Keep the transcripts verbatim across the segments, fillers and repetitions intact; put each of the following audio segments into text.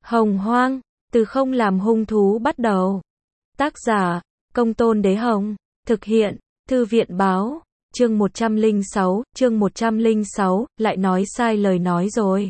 Hồng Hoang, từ không làm hung thú bắt đầu. Tác giả, Công Tôn Đế Hồng. Thực hiện, Thư viện Báo. Chương một trăm lẻ sáu, chương một trăm lẻ sáu, lại nói sai lời nói rồi.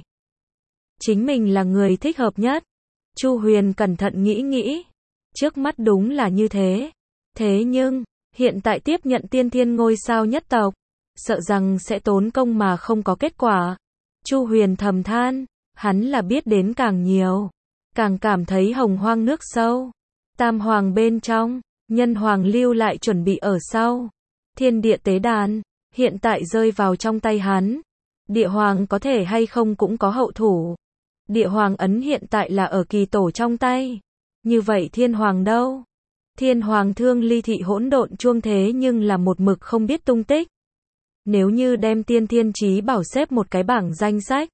Chính mình là người thích hợp nhất. Chu Huyền cẩn thận nghĩ nghĩ. Trước mắt đúng là như thế. Thế nhưng, hiện tại tiếp nhận tiên thiên ngôi sao nhất tộc, sợ rằng sẽ tốn công mà không có kết quả. Chu Huyền thầm than, hắn là biết đến càng nhiều, càng cảm thấy hồng hoang nước sâu. Tam hoàng bên trong, nhân hoàng lưu lại chuẩn bị ở sau. Thiên địa tế đàn, hiện tại rơi vào trong tay hắn. Địa hoàng có thể hay không cũng có hậu thủ. Địa hoàng ấn hiện tại là ở kỳ tổ trong tay. Như vậy thiên hoàng đâu? Thiên hoàng thương ly thị hỗn độn chuông thế nhưng là một mực không biết tung tích. Nếu như đem tiên thiên chí bảo xếp một cái bảng danh sách,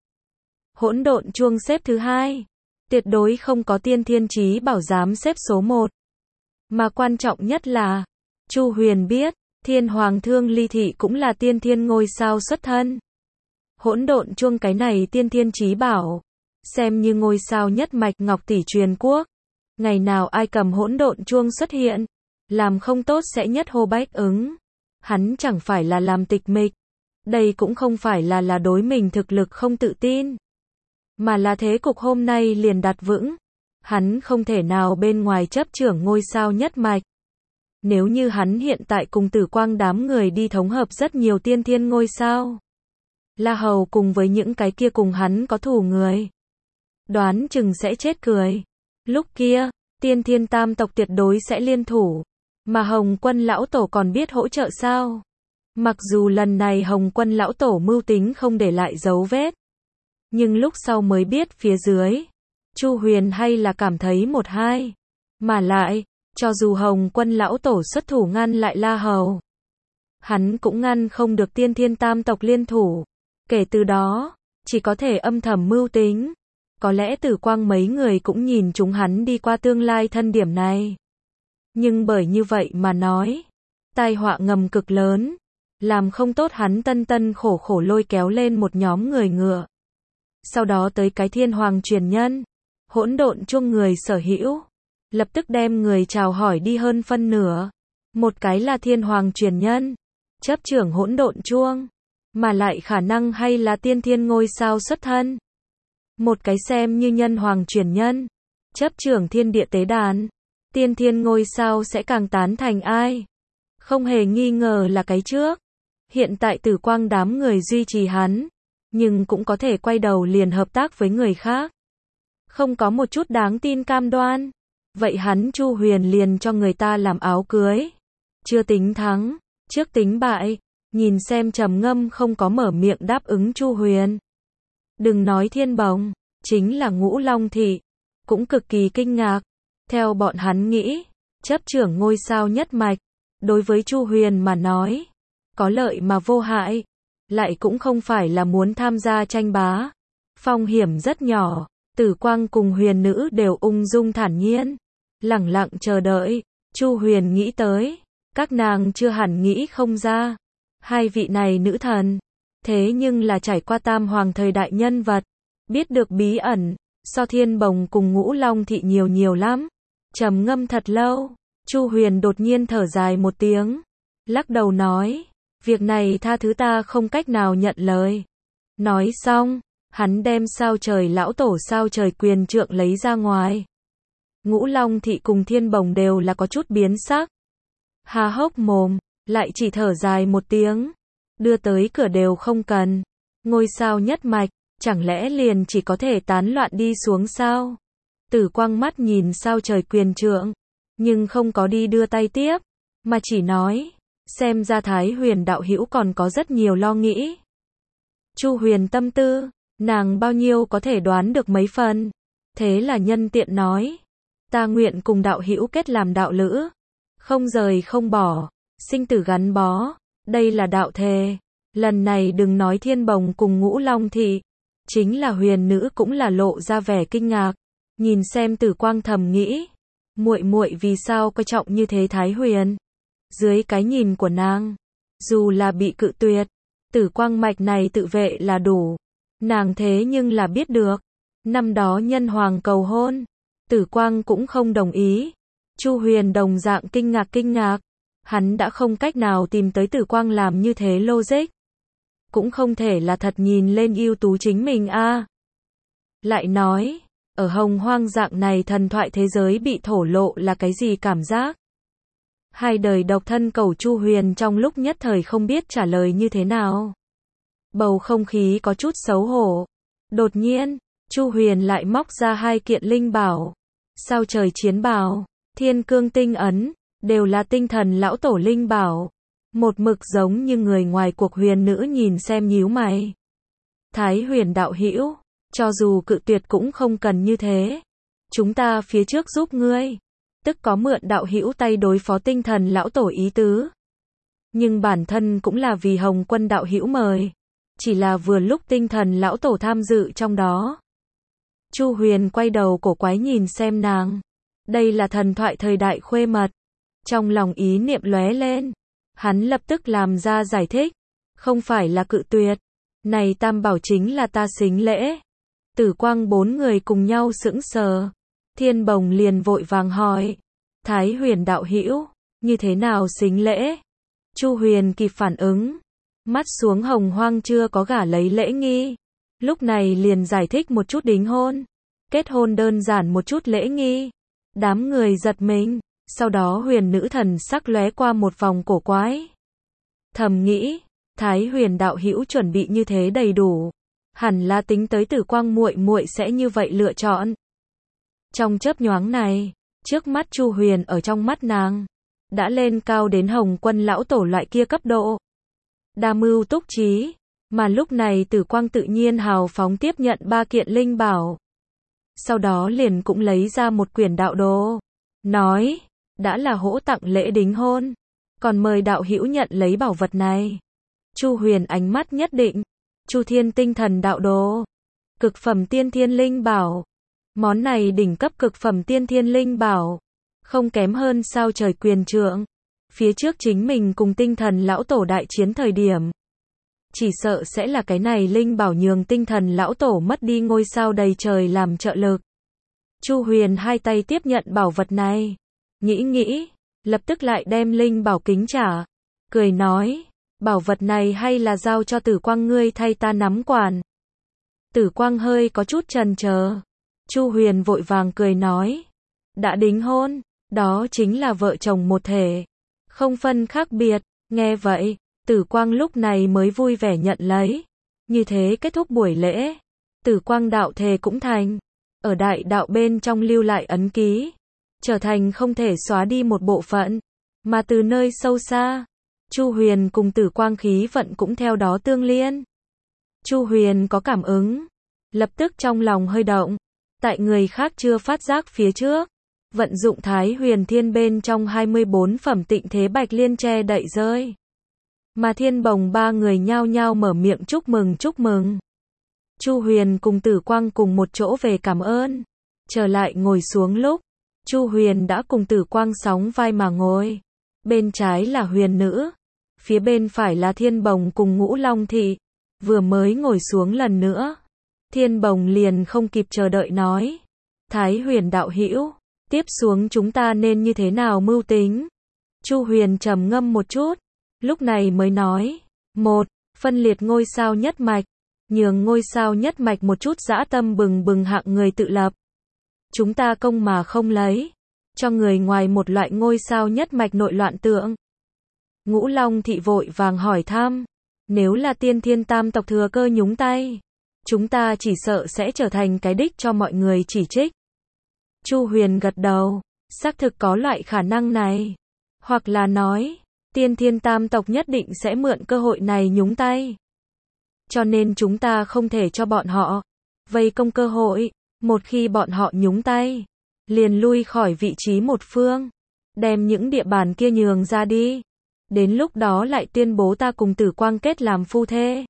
hỗn độn chuông xếp thứ hai, tuyệt đối không có tiên thiên chí bảo dám xếp số một. Mà quan trọng nhất là, Chu Huyền biết, thiên hoàng thương ly thị cũng là tiên thiên ngôi sao xuất thân. Hỗn độn chuông cái này tiên thiên chí bảo, xem như ngôi sao nhất mạch ngọc tỷ truyền quốc. Ngày nào ai cầm hỗn độn chuông xuất hiện, làm không tốt sẽ nhất hô bách ứng. Hắn chẳng phải là làm tịch mịch. Đây cũng không phải là là đối mình thực lực không tự tin, mà là thế cục hôm nay liền đặt vững. Hắn không thể nào bên ngoài chấp trưởng ngôi sao nhất mạch. Nếu như hắn hiện tại cùng Tử Quang đám người đi thống hợp rất nhiều tiên thiên ngôi sao, La Hầu cùng với những cái kia cùng hắn có thù người, đoán chừng sẽ chết cười. Lúc kia, tiên thiên tam tộc tuyệt đối sẽ liên thủ. Mà Hồng Quân lão tổ còn biết hỗ trợ sao? Mặc dù lần này Hồng Quân lão tổ mưu tính không để lại dấu vết, nhưng lúc sau mới biết phía dưới, Chu Huyền hay là cảm thấy một hai. Mà lại, cho dù Hồng Quân lão tổ xuất thủ ngăn lại La Hầu, hắn cũng ngăn không được tiên thiên tam tộc liên thủ. Kể từ đó, chỉ có thể âm thầm mưu tính. Có lẽ Tử Quang mấy người cũng nhìn chúng hắn đi qua tương lai thân điểm này. Nhưng bởi như vậy mà nói, tai họa ngầm cực lớn, làm không tốt hắn tân tân khổ khổ lôi kéo lên một nhóm người ngựa. Sau đó tới cái thiên hoàng truyền nhân, hỗn độn chuông người sở hữu, lập tức đem người chào hỏi đi hơn phân nửa. Một cái là thiên hoàng truyền nhân, chấp trưởng hỗn độn chuông, mà lại khả năng hay là tiên thiên ngôi sao xuất thân. Một cái xem như nhân hoàng truyền nhân, chấp trưởng thiên địa tế đàn. Tiên thiên ngôi sao sẽ càng tán thành ai? Không hề nghi ngờ là cái trước. Hiện tại Tử Quang đám người duy trì hắn, nhưng cũng có thể quay đầu liền hợp tác với người khác. Không có một chút đáng tin cam đoan. Vậy hắn Chu Huyền liền cho người ta làm áo cưới. Chưa tính thắng, trước tính bại. Nhìn xem Trầm Ngâm không có mở miệng đáp ứng Chu Huyền. Đừng nói Thiên Bồng, chính là Ngũ Long Thị, cũng cực kỳ kinh ngạc. Theo bọn hắn nghĩ, chấp trưởng ngôi sao nhất mạch, đối với Chu Huyền mà nói, có lợi mà vô hại, lại cũng không phải là muốn tham gia tranh bá. Phong hiểm rất nhỏ, Tử Quang cùng Huyền nữ đều ung dung thản nhiên, lẳng lặng chờ đợi. Chu Huyền nghĩ tới, các nàng chưa hẳn nghĩ không ra. Hai vị này nữ thần, thế nhưng là trải qua tam hoàng thời đại nhân vật, biết được bí ẩn, so Thiên Bồng cùng Ngũ Long Thị nhiều nhiều lắm. Trầm ngâm thật lâu, Chu Huyền đột nhiên thở dài một tiếng, lắc đầu nói, việc này tha thứ ta không cách nào nhận lời. Nói xong, hắn đem sao trời lão tổ sao trời quyền trượng lấy ra ngoài. Ngũ Long Thị cùng Thiên Bồng đều là có chút biến sắc. Há hốc mồm, lại chỉ thở dài một tiếng, đưa tới cửa đều không cần. Ngôi sao nhất mạch, chẳng lẽ liền chỉ có thể tán loạn đi xuống sao? Tử Quang mắt nhìn sao trời quyền trượng, nhưng không có đi đưa tay tiếp, mà chỉ nói, xem ra Thái Huyền đạo hữu còn có rất nhiều lo nghĩ. Chu Huyền tâm tư, nàng bao nhiêu có thể đoán được mấy phần, thế là nhân tiện nói, ta nguyện cùng đạo hữu kết làm đạo lữ, không rời không bỏ, sinh tử gắn bó, đây là đạo thề. Lần này đừng nói Thiên Bồng cùng Ngũ Long Thị, chính là Huyền nữ cũng là lộ ra vẻ kinh ngạc. Nhìn xem Tử Quang thầm nghĩ, muội muội vì sao coi trọng như thế Thái Huyền? Dưới cái nhìn của nàng, dù là bị cự tuyệt, Tử Quang mạch này tự vệ là đủ. Nàng thế nhưng là biết được, Năm đó nhân hoàng cầu hôn, Tử Quang cũng không đồng ý. Chu Huyền đồng dạng kinh ngạc kinh ngạc. Hắn đã không cách nào tìm tới Tử Quang làm như thế logic. Cũng không thể là thật nhìn lên ưu tú chính mình a. À. Lại nói, ở hồng hoang dạng này thần thoại thế giới bị thổ lộ là cái gì cảm giác? Hai đời độc thân cầu Chu Huyền trong lúc nhất thời không biết trả lời như thế nào. Bầu không khí có chút xấu hổ. Đột nhiên, Chu Huyền lại móc ra hai kiện linh bảo. Sao trời chiến bào, thiên cương tinh ấn, đều là tinh thần lão tổ linh bảo. Một mực giống như người ngoài cuộc huyền nữ nhìn xem nhíu mày. Thái Huyền đạo hữu, cho dù cự tuyệt cũng không cần như thế. Chúng ta phía trước giúp ngươi. Tức có mượn đạo hữu tay đối phó tinh thần lão tổ ý tứ. Nhưng bản thân cũng là vì Hồng Quân đạo hữu mời. Chỉ là vừa lúc tinh thần lão tổ tham dự trong đó. Chu Huyền quay đầu cổ quái nhìn xem nàng. Đây là thần thoại thời đại khuê mật. Trong lòng ý niệm lóe lên. Hắn lập tức làm ra giải thích. Không phải là cự tuyệt. Này tam bảo chính là ta xính lễ. Tử Quang bốn người cùng nhau sững sờ. Thiên Bồng liền vội vàng hỏi. Thái Huyền đạo hữu, như thế nào xính lễ? Chu Huyền kịp phản ứng. Mắt xuống hồng hoang chưa có gả lấy lễ nghi. Lúc này liền giải thích một chút đính hôn. Kết hôn đơn giản một chút lễ nghi. Đám người giật mình. Sau đó huyền nữ thần sắc lóe qua một vòng cổ quái. Thầm nghĩ, Thái Huyền đạo hữu chuẩn bị như thế đầy đủ. Hẳn là tính tới Tử Quang muội muội sẽ như vậy lựa chọn. Trong chớp nhoáng này, trước mắt Chu Huyền ở trong mắt nàng, đã lên cao đến Hồng Quân lão tổ loại kia cấp độ. Đa mưu túc trí, mà lúc này Tử Quang tự nhiên hào phóng tiếp nhận ba kiện linh bảo. Sau đó liền cũng lấy ra một quyển đạo đồ, nói, đã là hỗ tặng lễ đính hôn, còn mời đạo hữu nhận lấy bảo vật này. Chu Huyền ánh mắt nhất định, Chu Thiên tinh thần đạo đồ, cực phẩm tiên thiên linh bảo. Món này đỉnh cấp cực phẩm tiên thiên linh bảo, không kém hơn sao trời quyền trượng. Phía trước chính mình cùng tinh thần lão tổ đại chiến thời điểm, chỉ sợ sẽ là cái này linh bảo nhường tinh thần lão tổ mất đi ngôi sao đầy trời làm trợ lực. Chu Huyền hai tay tiếp nhận bảo vật này, nghĩ nghĩ, lập tức lại đem linh bảo kính trả, cười nói, bảo vật này hay là giao cho Tử Quang ngươi thay ta nắm quản. Tử Quang hơi có chút chần chờ. Chu Huyền vội vàng cười nói, đã đính hôn, đó chính là vợ chồng một thể, không phân khác biệt. Nghe vậy, Tử Quang lúc này mới vui vẻ nhận lấy. Như thế kết thúc buổi lễ, Tử Quang đạo thề cũng thành, ở đại đạo bên trong lưu lại ấn ký, trở thành không thể xóa đi một bộ phận, mà từ nơi sâu xa, Chu Huyền cùng Tử Quang khí vận cũng theo đó tương liên. Chu Huyền có cảm ứng, lập tức trong lòng hơi động. Tại người khác chưa phát giác phía trước, vận dụng Thái Huyền Thiên bên trong hai mươi bốn phẩm tịnh thế bạch liên che đậy rơi. Mà Thiên Bồng ba người nhao nhao mở miệng chúc mừng chúc mừng. Chu Huyền cùng Tử Quang cùng một chỗ về cảm ơn. Trở lại ngồi xuống lúc, Chu Huyền đã cùng Tử Quang sóng vai mà ngồi. Bên trái là huyền nữ, phía bên phải là Thiên Bồng cùng Ngũ Long Thị. Vừa mới ngồi xuống lần nữa, Thiên Bồng liền không kịp chờ đợi nói, Thái Huyền đạo hữu, tiếp xuống chúng ta nên như thế nào mưu tính? Chu Huyền trầm ngâm một chút, lúc này mới nói, một, phân liệt ngôi sao nhất mạch, nhường ngôi sao nhất mạch một chút dã tâm bừng bừng hạng người tự lập. Chúng ta công mà không lấy, cho người ngoài một loại ngôi sao nhất mạch nội loạn tượng. Ngũ Long Thị vội vàng hỏi thăm, nếu là tiên thiên tam tộc thừa cơ nhúng tay, chúng ta chỉ sợ sẽ trở thành cái đích cho mọi người chỉ trích. Chu Huyền gật đầu, xác thực có loại khả năng này. Hoặc là nói, tiên thiên tam tộc nhất định sẽ mượn cơ hội này nhúng tay. Cho nên chúng ta không thể cho bọn họ vây công cơ hội. Một khi bọn họ nhúng tay, liền lui khỏi vị trí một phương, đem những địa bàn kia nhường ra đi. Đến lúc đó lại tuyên bố ta cùng Tử Quang kết làm phu thê.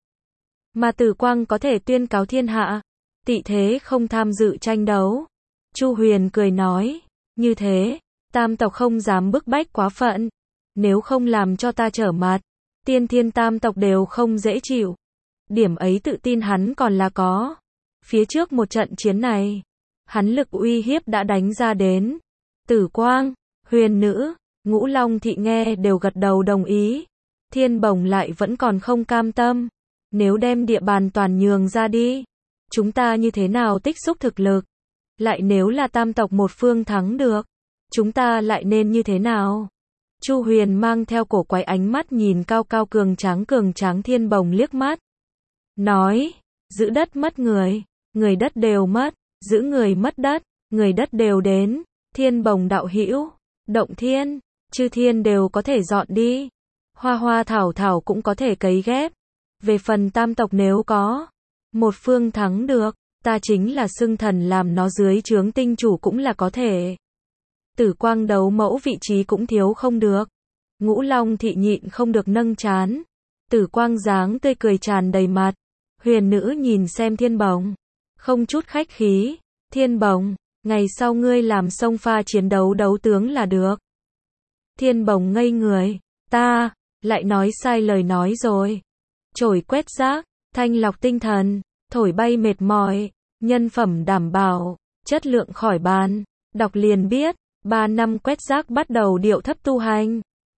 Mà Tử Quang có thể tuyên cáo thiên hạ, tị thế không tham dự tranh đấu. Chu Huyền cười nói, như thế, tam tộc không dám bức bách quá phận. Nếu không làm cho ta trở mặt, tiên thiên tam tộc đều không dễ chịu. Điểm ấy tự tin hắn còn là có. Phía trước một trận chiến này, hắn lực uy hiếp đã đánh ra đến. Tử Quang, Huyền Nữ, Ngũ Long Thị nghe đều gật đầu đồng ý. Thiên Bồng lại vẫn còn không cam tâm. Nếu đem địa bàn toàn nhường ra đi, chúng ta như thế nào tích xúc thực lực? Lại nếu là tam tộc một phương thắng được, chúng ta lại nên như thế nào? Chu Huyền mang theo cổ quái ánh mắt nhìn cao cao cường tráng cường tráng Thiên Bồng liếc mắt. Nói, giữ đất mất người, người đất đều mất, giữ người mất đất, người đất đều đến. Thiên Bồng đạo hữu, động thiên, chư thiên đều có thể dọn đi. Hoa hoa thảo thảo cũng có thể cấy ghép. Về phần tam tộc nếu có một phương thắng được, ta chính là xưng thần làm nó dưới trướng tinh chủ cũng là có thể. Tử Quang đấu mẫu vị trí cũng thiếu không được. Ngũ Long Thị nhịn không được nâng trán. Tử Quang dáng tươi cười tràn đầy mặt. Huyền Nữ nhìn xem Thiên Bồng, không chút khách khí. Thiên Bồng, ngày sau ngươi làm sông pha chiến đấu đấu tướng là được. Thiên Bồng ngây người, ta lại nói sai lời nói rồi. Chổi quét rác, thanh lọc tinh thần, thổi bay mệt mỏi, nhân phẩm đảm bảo, chất lượng khỏi bàn. Đọc liền biết, ba năm quét rác bắt đầu điệu thấp tu hành.